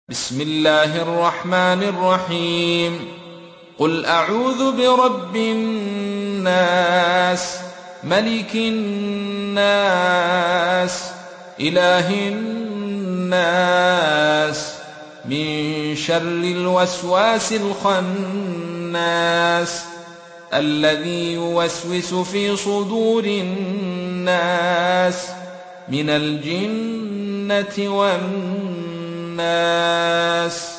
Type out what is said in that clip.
بسم الله الرحمن الرحيم. قل أعوذ برب الناس، ملك الناس، إله الناس، من شر الوسواس الخناس، الذي يوسوس في صدور الناس من الجنة والناس.